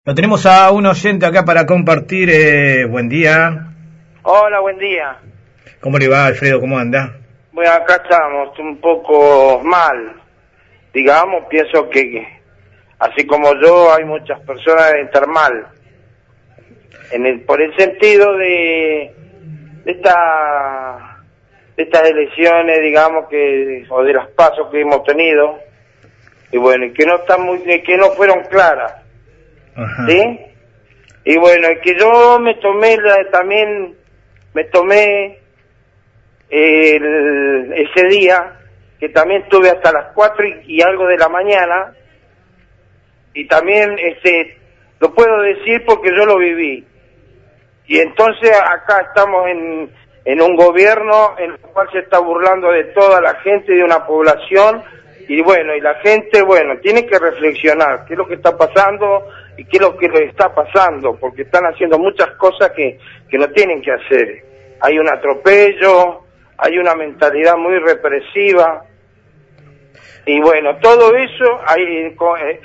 Lo tenemos a un oyente acá para compartir. Buen día. Hola, buen día. ¿Cómo le va, Alfredo? ¿Cómo anda? Bueno, acá estamos un poco mal. Digamos, pienso que así como yo, hay muchas personas que estar mal. Por el sentido de estas elecciones, digamos, o de las pasos que hemos tenido, y bueno, y que no fueron claras. Ajá. ¿Sí? Y bueno, es que yo me tomé ese día, que también estuve hasta las 4 y algo de la mañana, y también lo puedo decir porque yo lo viví. Y entonces acá estamos en un gobierno en el cual se está burlando de toda la gente, de una población, y bueno, y la gente, bueno, tiene que reflexionar qué es lo que está pasando y qué es lo que le está pasando, porque están haciendo muchas cosas que no tienen que hacer. Hay un atropello, hay una mentalidad muy represiva, y bueno, todo eso ahí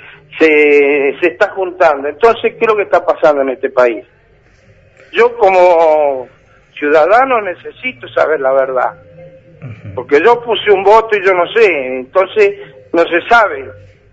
se está juntando. Entonces, ¿qué es lo que está pasando en este país? Yo como ciudadano necesito saber la verdad, porque yo puse un voto y yo no sé, entonces no se sabe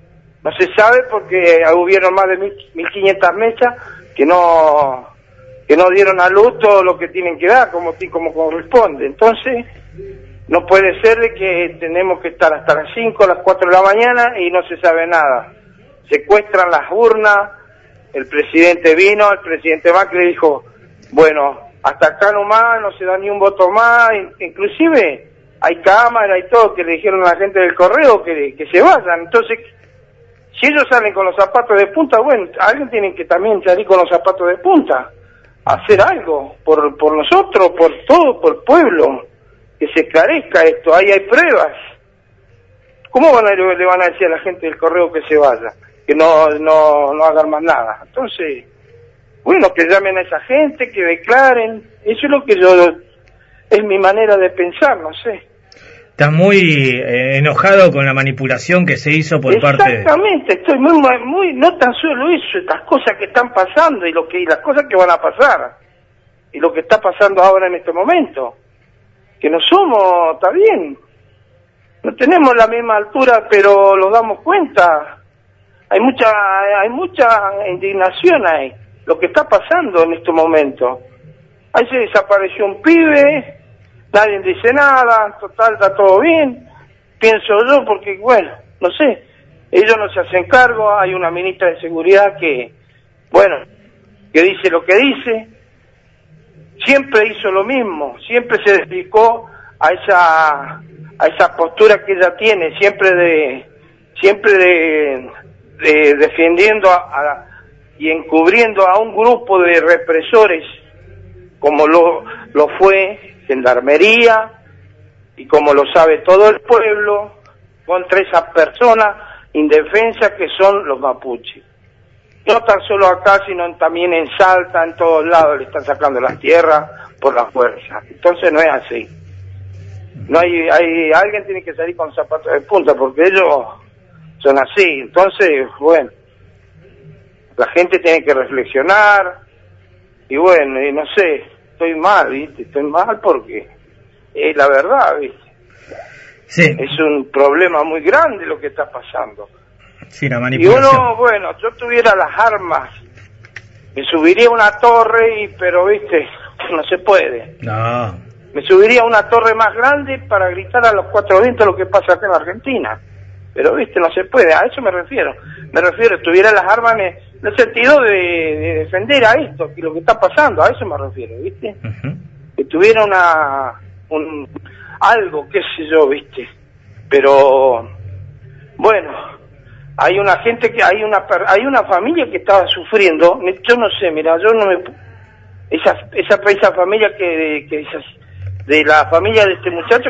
porque hubieron más de 1.500 mesas que no dieron a luz todo lo que tienen que dar como corresponde. Entonces no puede ser de que tenemos que estar hasta las 5, las 4 de la mañana y no se sabe nada. Secuestran las urnas, el presidente Macri dijo, bueno, hasta acá nomás, no se da ni un voto más, inclusive hay cámaras y todo que le dijeron a la gente del correo que se vayan. Entonces, si ellos salen con los zapatos de punta, bueno, alguien tiene que también salir con los zapatos de punta, hacer algo por nosotros, por todo, por el pueblo, que se esclarezca esto. Ahí hay pruebas. ¿Cómo le van a decir a la gente del correo que se vaya, que no hagan más nada? Entonces, bueno, que llamen a esa gente, que declaren. Eso es lo que es mi manera de pensar, no sé. Estás muy enojado con la manipulación que se hizo por parte de... Exactamente, estoy muy, no tan solo eso, estas cosas que están pasando y las cosas que van a pasar, y lo que está pasando ahora en este momento, que no somos, está bien, no tenemos la misma altura, pero nos damos cuenta, hay mucha indignación ahí, lo que está pasando en este momento. Ahí se desapareció un pibe, nadie dice nada, total, está todo bien, pienso yo, porque bueno, no sé, ellos no se hacen cargo, hay una ministra de seguridad que dice lo que dice, siempre hizo lo mismo, siempre se dedicó a esa postura que ella tiene, siempre defendiendo y encubriendo a un grupo de represores, como lo fue Gendarmería, y como lo sabe todo el pueblo, contra esas personas indefensas que son los mapuches. No tan solo acá, sino también en Salta, en todos lados le están sacando las tierras por la fuerza. Entonces no es así. No alguien tiene que salir con zapatos de punta, porque ellos son así. Entonces, bueno, la gente tiene que reflexionar, y bueno, y no sé, estoy mal, ¿viste? Estoy mal porque es la verdad, ¿viste? Sí. Es un problema muy grande lo que está pasando. Sí, la manipulación. Y bueno, yo tuviera las armas, me subiría a una torre, pero, ¿viste? No se puede. No. Me subiría a una torre más grande para gritar a los cuatro vientos lo que pasa acá en Argentina. Pero, ¿viste? No se puede, a eso me refiero. Tuviera las armas en el sentido de defender a esto, que lo que está pasando, a eso me refiero, ¿viste? Que tuviera algo, qué sé yo, ¿viste? Pero, bueno, hay una familia que estaba sufriendo, yo no sé, mira, esa familia de la familia de este muchacho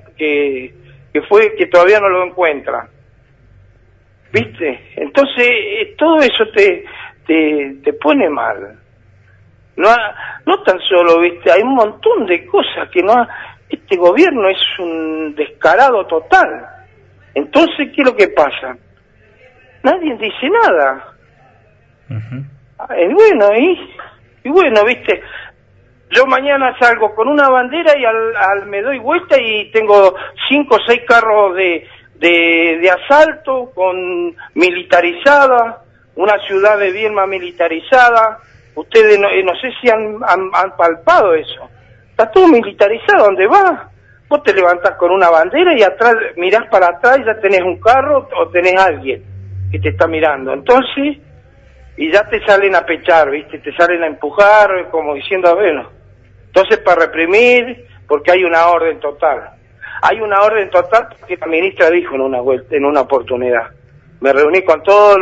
que todavía no lo encuentra, ¿viste? Entonces todo eso te pone mal. No tan solo, ¿viste? Hay un montón de cosas que este gobierno es un descarado total. Entonces, ¿qué es lo que pasa? Nadie dice nada. Bueno, y bueno, viste, yo mañana salgo con una bandera y me doy vuelta y tengo 5 o 6 carros de asalto con militarizada, una ciudad de Viedma militarizada. Ustedes no sé si han palpado eso. Está todo militarizado, ¿dónde va? Vos te levantás con una bandera y atrás mirás para atrás y ya tenés un carro o tenés alguien que te está mirando. Entonces, y ya te salen a pechar, ¿viste? Te salen a empujar, como diciendo, bueno. Entonces, para reprimir, porque hay una orden total. Hay una orden total porque la ministra dijo en una oportunidad. Me reuní con todos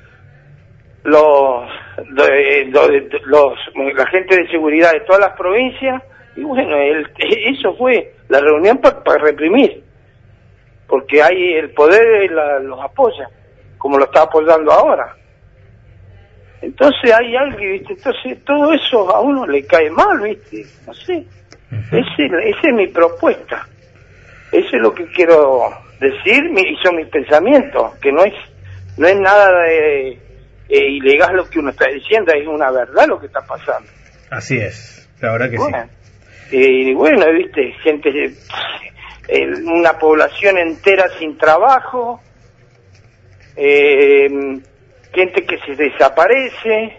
la gente de seguridad de todas las provincias y bueno, eso fue la reunión para reprimir, porque hay el poder los apoya, como lo está apoyando ahora. Entonces hay alguien, ¿viste? Entonces todo eso a uno le cae mal, ¿viste? No sé. Esa es mi propuesta. Eso es lo que quiero decir y son mis pensamientos, que no es nada de ilegal lo que uno está diciendo, es una verdad lo que está pasando. Así es, la verdad que bueno, sí. Y bueno, viste, gente, una población entera sin trabajo, gente que se desaparece,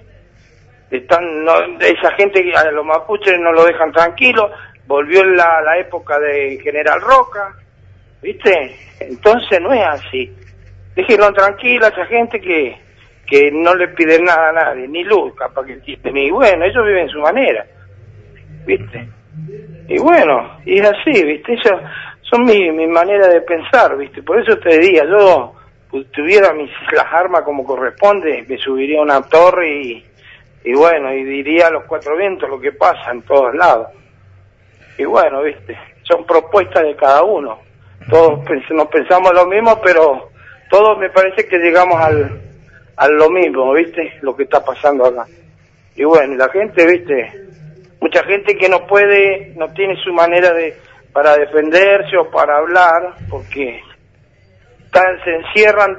esa gente que a los mapuches no lo dejan tranquilo, volvió la época de General Roca, ¿viste? Entonces no es así. Déjenlo tranquila a esa gente que no le piden nada a nadie, ni luz, capaz que ni bueno, ellos viven su manera, ¿viste? Y bueno, y es así, ¿viste? Esas son mi manera de pensar, ¿viste? Por eso te diría, yo tuviera las armas como corresponde, me subiría a una torre y bueno, y diría a los 4 vientos lo que pasa en todos lados. Y bueno, ¿viste? Son propuestas de cada uno. Todos no pensamos lo mismo, pero todos me parece que llegamos a lo mismo, ¿viste? Lo que está pasando acá. Y bueno, la gente, ¿viste? Mucha gente que no tiene su manera para defenderse o para hablar, porque se encierran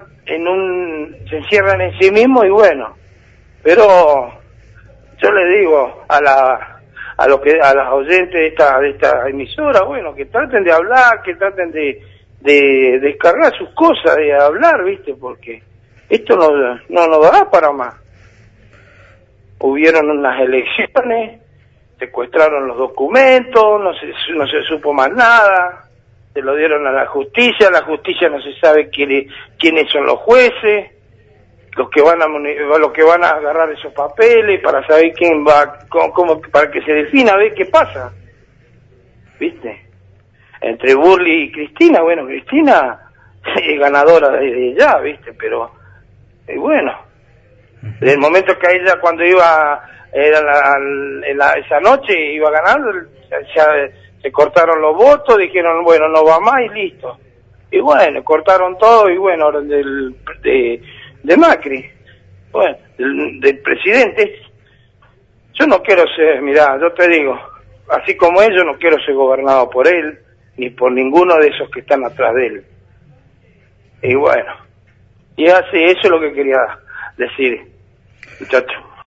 en sí mismos y bueno. Pero yo le digo a las oyentes de esta emisora, bueno, que traten de hablar, que traten de descargar sus cosas, de hablar, ¿viste? Porque esto no dará para más. Hubieron unas elecciones, secuestraron los documentos, no se supo más nada, se lo dieron a la justicia no se sabe quiénes son los jueces, los que van a agarrar esos papeles para saber quién va, cómo, para que se defina, a ver qué pasa, ¿viste? Entre Burley y Cristina, bueno, Cristina es ganadora de ya, ¿viste? Pero, bueno, desde el momento que ella cuando esa noche iba ganando, se cortaron los votos, dijeron, bueno, no va más y listo. Y bueno, cortaron todo y bueno, de Macri, bueno, del presidente. Yo no quiero ser, mirá, yo te digo, así como él, yo no quiero ser gobernado por él, ni por ninguno de esos que están atrás de él. Y bueno, y así, eso es lo que quería decir, muchachos.